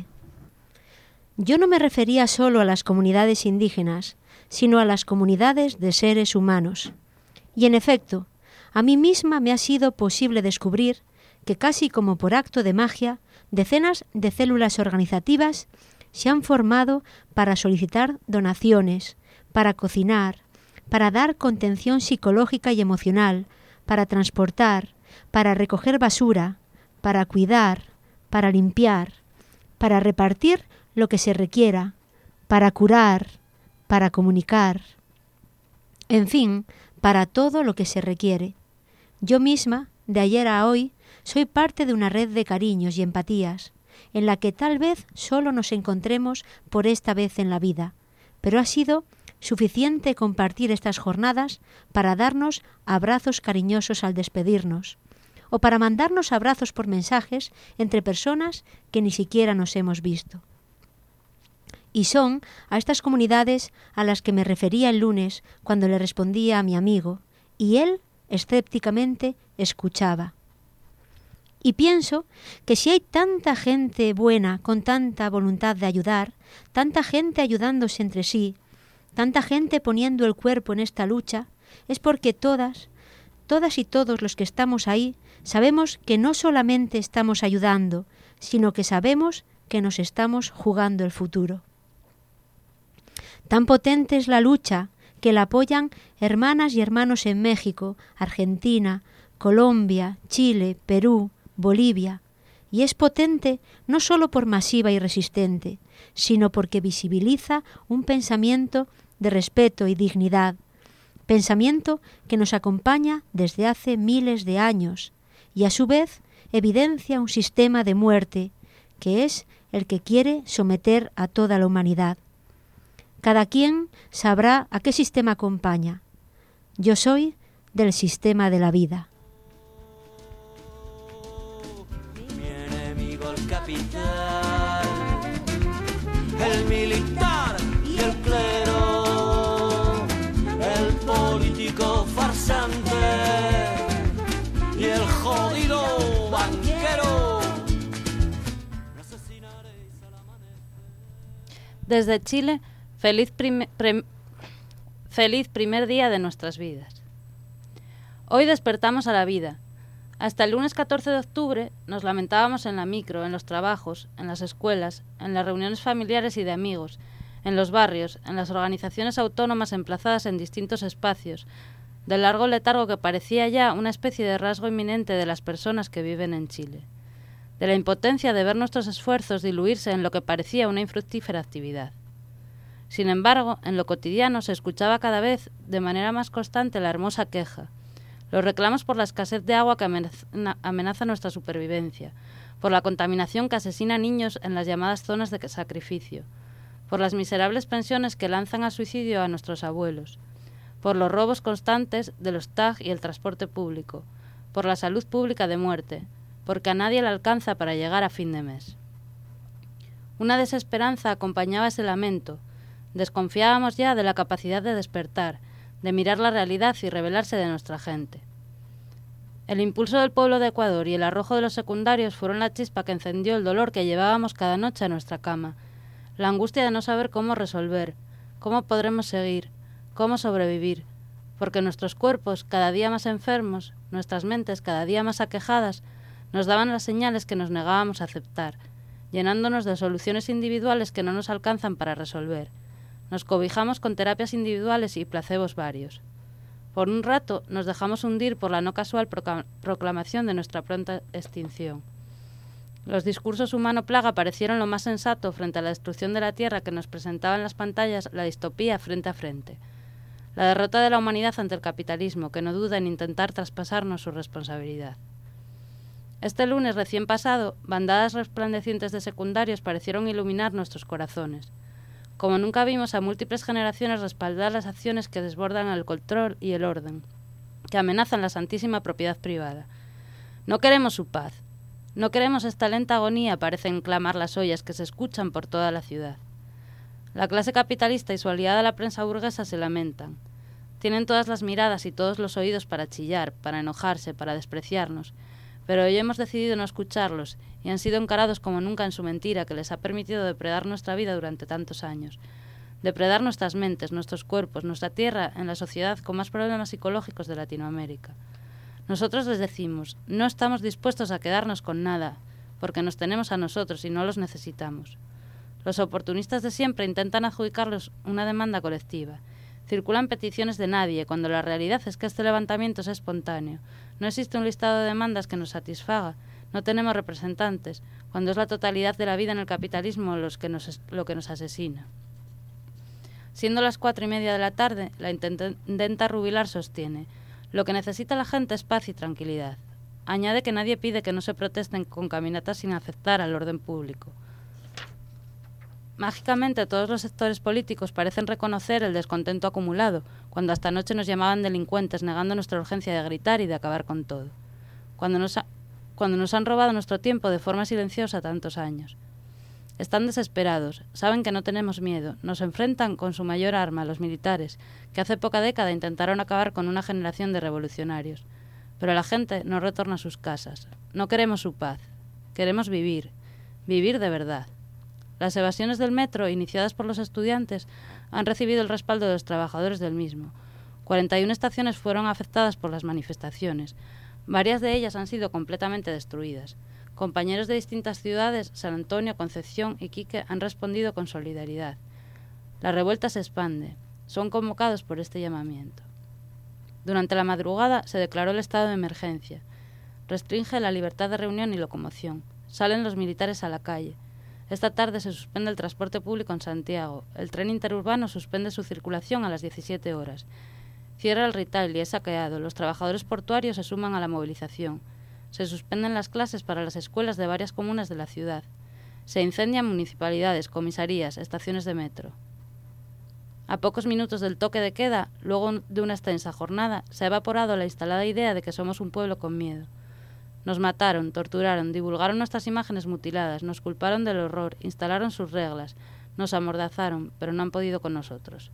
Speaker 3: Yo no me refería solo a las comunidades indígenas, sino a las comunidades de seres humanos. Y en efecto, a mí misma me ha sido posible descubrir que casi como por acto de magia, decenas de células organizativas se han formado para solicitar donaciones, para cocinar, para dar contención psicológica y emocional, para transportar, para recoger basura, para cuidar, para limpiar, para repartir lo que se requiera, para curar, para comunicar, en fin, para todo lo que se requiere. Yo misma, de ayer a hoy, soy parte de una red de cariños y empatías, en la que tal vez solo nos encontremos por esta vez en la vida, pero ha sido suficiente compartir estas jornadas para darnos abrazos cariñosos al despedirnos, o para mandarnos abrazos por mensajes entre personas que ni siquiera nos hemos visto. Y son a estas comunidades a las que me refería el lunes cuando le respondía a mi amigo, y él, escépticamente, escuchaba. Y pienso que si hay tanta gente buena con tanta voluntad de ayudar, tanta gente ayudándose entre sí, tanta gente poniendo el cuerpo en esta lucha, es porque todas y todos los que estamos ahí sabemos que no solamente estamos ayudando, sino que sabemos que nos estamos jugando el futuro. Tan potente es la lucha que la apoyan hermanas y hermanos en México, Argentina, Colombia, Chile, Perú, Bolivia, y es potente no solo por masiva y resistente, sino porque visibiliza un pensamiento de respeto y dignidad, pensamiento que nos acompaña desde hace miles de años y a su vez evidencia un sistema de muerte que es el que quiere someter a toda la humanidad. Cada quien sabrá a qué sistema acompaña. Yo soy del sistema de la vida.
Speaker 6: Capital, el militar y el clero, el político farsante y el jodido banquero.
Speaker 5: Desde Chile, feliz primer día de nuestras vidas. Hoy despertamos a la vida. Hasta el lunes 14 de octubre nos lamentábamos en la micro, en los trabajos, en las escuelas, en las reuniones familiares y de amigos, en los barrios, en las organizaciones autónomas emplazadas en distintos espacios, del largo letargo que parecía ya una especie de rasgo inminente de las personas que viven en Chile, de la impotencia de ver nuestros esfuerzos diluirse en lo que parecía una infructífera actividad. Sin embargo, en lo cotidiano se escuchaba cada vez de manera más constante la hermosa queja, los reclamos por la escasez de agua que amenaza nuestra supervivencia, por la contaminación que asesina a niños en las llamadas zonas de sacrificio, por las miserables pensiones que lanzan al suicidio a nuestros abuelos, por los robos constantes de los TAG y el transporte público, por la salud pública de muerte, porque a nadie le alcanza para llegar a fin de mes. Una desesperanza acompañaba ese lamento. Desconfiábamos ya de la capacidad de despertar, de mirar la realidad y rebelarse de nuestra gente. El impulso del pueblo de Ecuador y el arrojo de los secundarios fueron la chispa que encendió el dolor que llevábamos cada noche a nuestra cama, la angustia de no saber cómo resolver, cómo podremos seguir, cómo sobrevivir, porque nuestros cuerpos, cada día más enfermos, nuestras mentes cada día más aquejadas, nos daban las señales que nos negábamos a aceptar, llenándonos de soluciones individuales que no nos alcanzan para resolver. Nos cobijamos con terapias individuales y placebos varios. Por un rato nos dejamos hundir por la no casual proclamación de nuestra pronta extinción. Los discursos humano plaga parecieron lo más sensato frente a la destrucción de la Tierra que nos presentaba en las pantallas la distopía frente a frente. La derrota de la humanidad ante el capitalismo, que no duda en intentar traspasarnos su responsabilidad. Este lunes recién pasado, bandadas resplandecientes de secundarios parecieron iluminar nuestros corazones. Como nunca vimos a múltiples generaciones respaldar las acciones que desbordan el control y el orden, que amenazan la santísima propiedad privada. No queremos su paz. No queremos esta lenta agonía, parecen clamar las ollas que se escuchan por toda la ciudad. La clase capitalista y su aliada la prensa burguesa se lamentan. Tienen todas las miradas y todos los oídos para chillar, para enojarse, para despreciarnos, pero hoy hemos decidido no escucharlos y han sido encarados como nunca en su mentira que les ha permitido depredar nuestra vida durante tantos años, depredar nuestras mentes, nuestros cuerpos, nuestra tierra en la sociedad con más problemas psicológicos de Latinoamérica. Nosotros les decimos, no estamos dispuestos a quedarnos con nada, porque nos tenemos a nosotros y no los necesitamos. Los oportunistas de siempre intentan adjudicarlos una demanda colectiva. Circulan peticiones de nadie, cuando la realidad es que este levantamiento es espontáneo. No existe un listado de demandas que nos satisfaga. No tenemos representantes, cuando es la totalidad de la vida en el capitalismo lo que nos asesina. Siendo las 4:30 de la tarde, la intendenta Rubilar sostiene: lo que necesita la gente es paz y tranquilidad. Añade que nadie pide que no se protesten con caminatas sin afectar al orden público. Mágicamente todos los sectores políticos parecen reconocer el descontento acumulado, cuando hasta anoche nos llamaban delincuentes negando nuestra urgencia de gritar y de acabar con todo. Cuando nos han robado nuestro tiempo de forma silenciosa tantos años. Están desesperados, saben que no tenemos miedo, nos enfrentan con su mayor arma, los militares, que hace poca década intentaron acabar con una generación de revolucionarios. Pero la gente no retorna a sus casas. No queremos su paz. Queremos vivir. Vivir de verdad. Las evasiones del metro, iniciadas por los estudiantes, han recibido el respaldo de los trabajadores del mismo. 41 estaciones fueron afectadas por las manifestaciones. Varias de ellas han sido completamente destruidas. Compañeros de distintas ciudades, San Antonio, Concepción y Quique, han respondido con solidaridad. La revuelta se expande. Son convocados por este llamamiento. Durante la madrugada se declaró el estado de emergencia. Restringe la libertad de reunión y locomoción. Salen los militares a la calle. Esta tarde se suspende el transporte público en Santiago. El tren interurbano suspende su circulación a las 17 horas. Cierra el retail y es saqueado. Los trabajadores portuarios se suman a la movilización. Se suspenden las clases para las escuelas de varias comunas de la ciudad. Se incendian municipalidades, comisarías, estaciones de metro. A pocos minutos del toque de queda, luego de una extensa jornada, se ha evaporado la instalada idea de que somos un pueblo con miedo. Nos mataron, torturaron, divulgaron nuestras imágenes mutiladas, nos culparon del horror, instalaron sus reglas, nos amordazaron, pero no han podido con nosotros.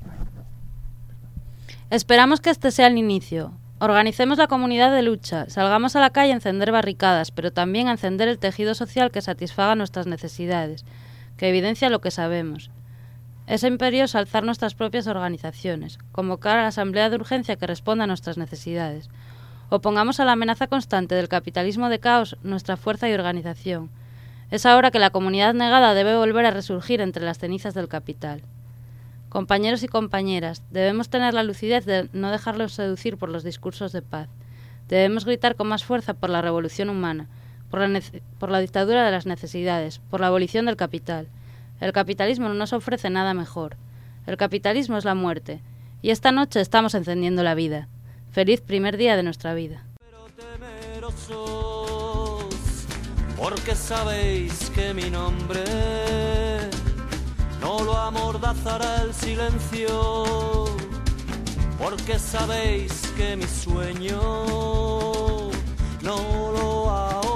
Speaker 5: Esperamos que este sea el inicio. Organicemos la comunidad de lucha, salgamos a la calle a encender barricadas, pero también a encender el tejido social que satisfaga nuestras necesidades, que evidencia lo que sabemos. Es imperioso alzar nuestras propias organizaciones, convocar a la asamblea de urgencia que responda a nuestras necesidades. Opongamos a la amenaza constante del capitalismo de caos nuestra fuerza y organización. Es ahora que la comunidad negada debe volver a resurgir entre las cenizas del capital. Compañeros y compañeras, debemos tener la lucidez de no dejarlos seducir por los discursos de paz. Debemos gritar con más fuerza por la revolución humana, por la dictadura de las necesidades, por la abolición del capital. El capitalismo no nos ofrece nada mejor. El capitalismo es la muerte. Y esta noche estamos encendiendo la vida. Feliz primer día de nuestra vida.
Speaker 6: Pero temerosos, porque sabéis que mi nombre no lo amordazará el silencio, porque sabéis que mi sueño no lo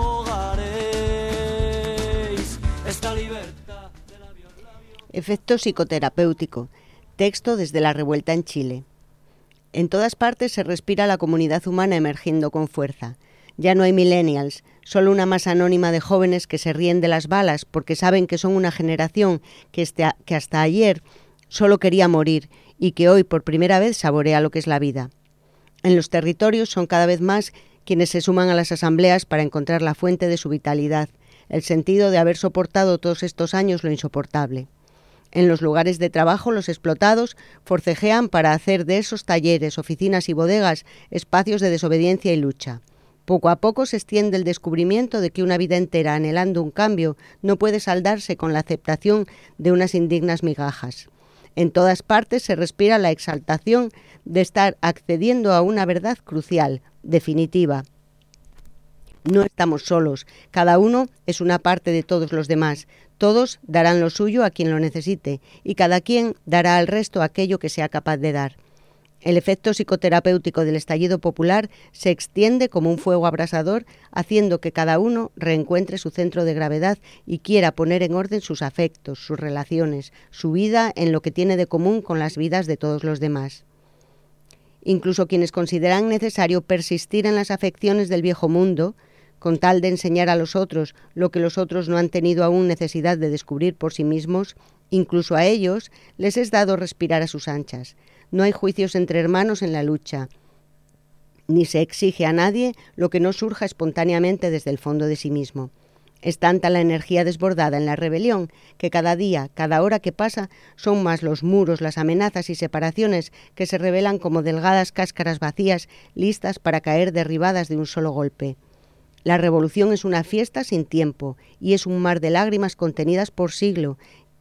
Speaker 6: ahogaréis. Esta libertad de labios.
Speaker 2: Efecto psicoterapéutico. Texto desde la revuelta en Chile. En todas partes se respira la comunidad humana emergiendo con fuerza. Ya no hay millennials, solo una masa anónima de jóvenes que se ríen de las balas porque saben que son una generación que hasta ayer solo quería morir y que hoy por primera vez saborea lo que es la vida. En los territorios son cada vez más quienes se suman a las asambleas para encontrar la fuente de su vitalidad, el sentido de haber soportado todos estos años lo insoportable. En los lugares de trabajo, los explotados forcejean para hacer de esos talleres, oficinas y bodegas espacios de desobediencia y lucha. Poco a poco se extiende el descubrimiento de que una vida entera anhelando un cambio no puede saldarse con la aceptación de unas indignas migajas. En todas partes se respira la exaltación de estar accediendo a una verdad crucial, definitiva. No estamos solos, cada uno es una parte de todos los demás. Todos darán lo suyo a quien lo necesite y cada quien dará al resto aquello que sea capaz de dar. El efecto psicoterapéutico del estallido popular se extiende como un fuego abrasador, haciendo que cada uno reencuentre su centro de gravedad y quiera poner en orden sus afectos, sus relaciones, su vida en lo que tiene de común con las vidas de todos los demás. Incluso quienes consideran necesario persistir en las afecciones del viejo mundo, con tal de enseñar a los otros lo que los otros no han tenido aún necesidad de descubrir por sí mismos, incluso a ellos les es dado respirar a sus anchas. No hay juicios entre hermanos en la lucha, ni se exige a nadie lo que no surja espontáneamente desde el fondo de sí mismo. Es tanta la energía desbordada en la rebelión que cada día, cada hora que pasa, son más los muros, las amenazas y separaciones que se revelan como delgadas cáscaras vacías listas para caer derribadas de un solo golpe. La revolución es una fiesta sin tiempo y es un mar de lágrimas contenidas por siglos,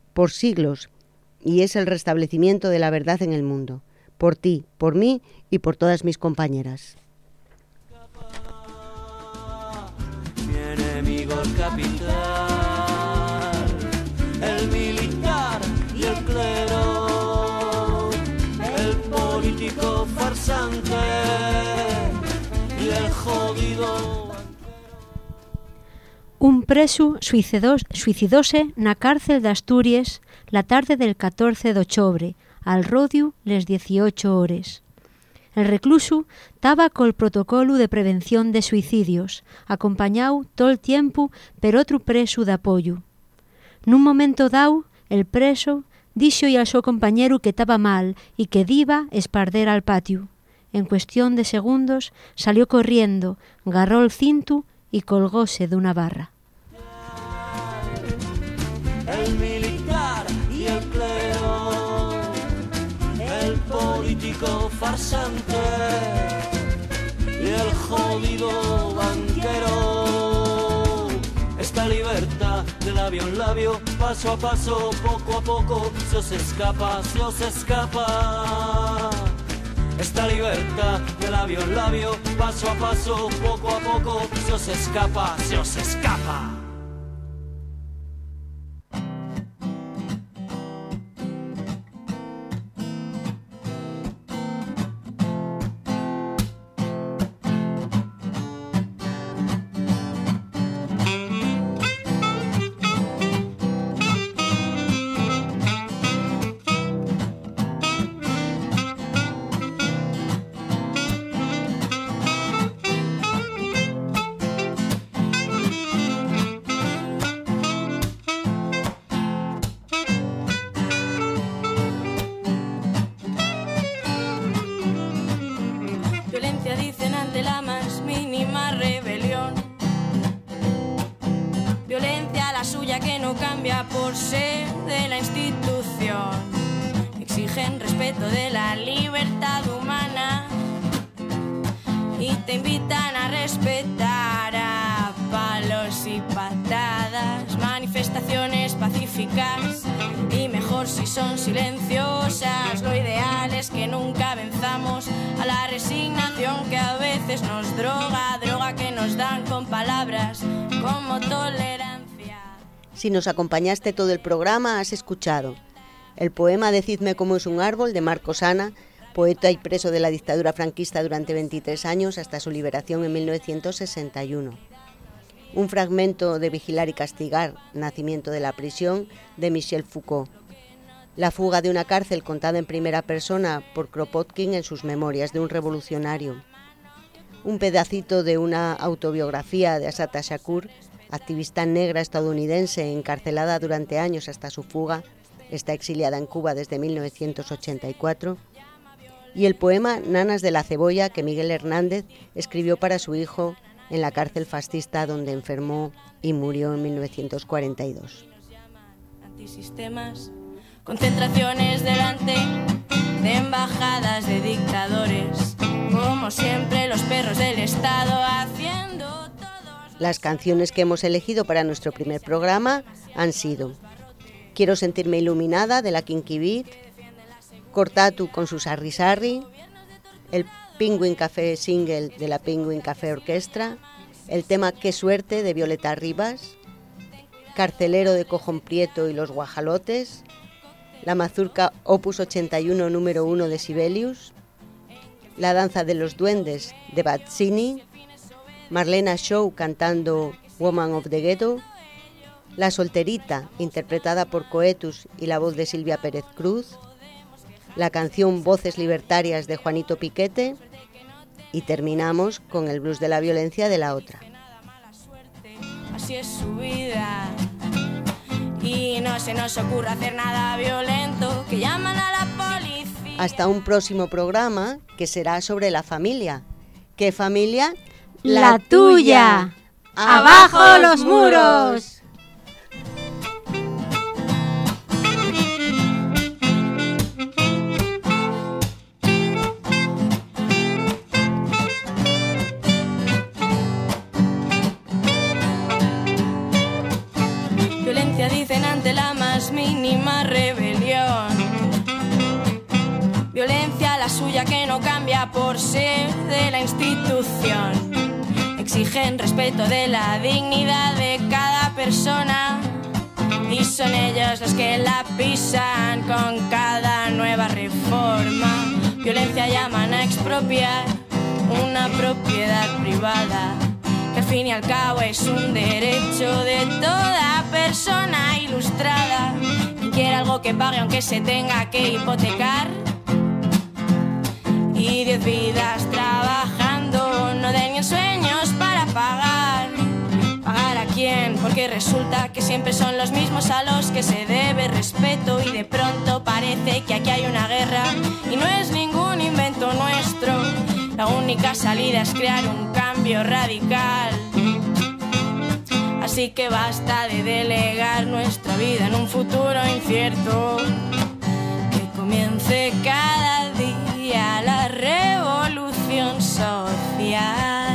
Speaker 2: y es el restablecimiento de la verdad en el mundo, por ti, por mí y por todas mis compañeras.
Speaker 6: Mi enemigo el capital, el militar y el clero, el político farsante y el jodido.
Speaker 3: Un preso suicidóse na cárcel de Asturias la tarde del 14 de octubre, al rodio les 18 horas. El recluso estaba col protocolo de prevención de suicidios, acompañado todo el tiempo por otro preso de apoyo. Nun momento dado, el preso dixo al seu compañero que estaba mal y que diba esparder al patio. En cuestión de segundos salió corriendo, agarró el cinto y colgóse de una barra.
Speaker 6: El militar y el clero, el político farsante y el jodido banquero. Esta libertad de labio en labio, paso a paso, poco a poco, se os escapa, se os escapa. Esta libertad de labio en labio, paso a paso, poco a poco, se os escapa, se os escapa.
Speaker 9: Por ser de la institución, exigen respeto de la libertad humana y te invitan a respetar a palos y patadas, manifestaciones pacíficas y mejor si son silenciosas. Lo ideal es que nunca venzamos a la resignación que a veces nos droga que nos dan con palabras como tolerancia.
Speaker 2: Si nos acompañaste todo el programa, has escuchado el poema Decidme cómo es un árbol de Marcos Ana, poeta y preso de la dictadura franquista durante 23 años hasta su liberación en 1961. Un fragmento de Vigilar y castigar, Nacimiento de la prisión, de Michel Foucault. La fuga de una cárcel contada en primera persona por Kropotkin en sus Memorias de un revolucionario. Un pedacito de una autobiografía de Assata Shakur, activista negra estadounidense encarcelada durante años hasta su fuga, está exiliada en Cuba desde 1984. Y el poema Nanas de la cebolla que Miguel Hernández escribió para su hijo en la cárcel fascista donde enfermó y murió en 1942.
Speaker 9: Antisistemas, concentraciones delante de embajadas de dictadores, como siempre los perros del Estado haciendo todos...
Speaker 2: Las canciones que hemos elegido para nuestro primer programa han sido Quiero sentirme iluminada de la Kinky Beat, Cortatu con su Sarri Sarri, el Penguin Café single de la Penguin Café Orquestra, el tema Qué suerte de Violeta Rivas, Carcelero de Cojón Prieto y los Guajalotes, la mazurca Opus 81 número 1 de Sibelius, la danza de los duendes de Bazzini, Marlena Shaw cantando Woman of the Ghetto, La solterita interpretada por Coetus y la voz de Silvia Pérez Cruz, la canción Voces libertarias de Juanito Piquete y terminamos con el blues de la violencia de La Otra.
Speaker 9: Así es su vida y no se nos ocurre hacer nada violento, que llaman a la policía.
Speaker 2: Hasta un próximo programa que será sobre la familia. ¿Qué familia?
Speaker 3: La tuya. ¡Abajo los muros!
Speaker 9: Violencia dicen ante la más mínima rebelión. Violencia la suya que no cambia por ser de la institución. Exigen respeto de la dignidad de cada persona y son ellos los que la pisan con cada nueva reforma. Violencia llaman a expropiar una propiedad privada, que al fin y al cabo es un derecho de toda persona ilustrada. Quien quiere algo que pague aunque se tenga que hipotecar, y 10 vidas trabajando no den ni sueños para pagar. ¿Pagar a quién? Porque resulta que siempre son los mismos a los que se debe respeto, y de pronto parece que aquí hay una guerra y no es ningún invento nuestro. La única salida es crear un cambio radical. Así que basta de delegar nuestra vida en un futuro incierto. Que comience cada día la revolución social.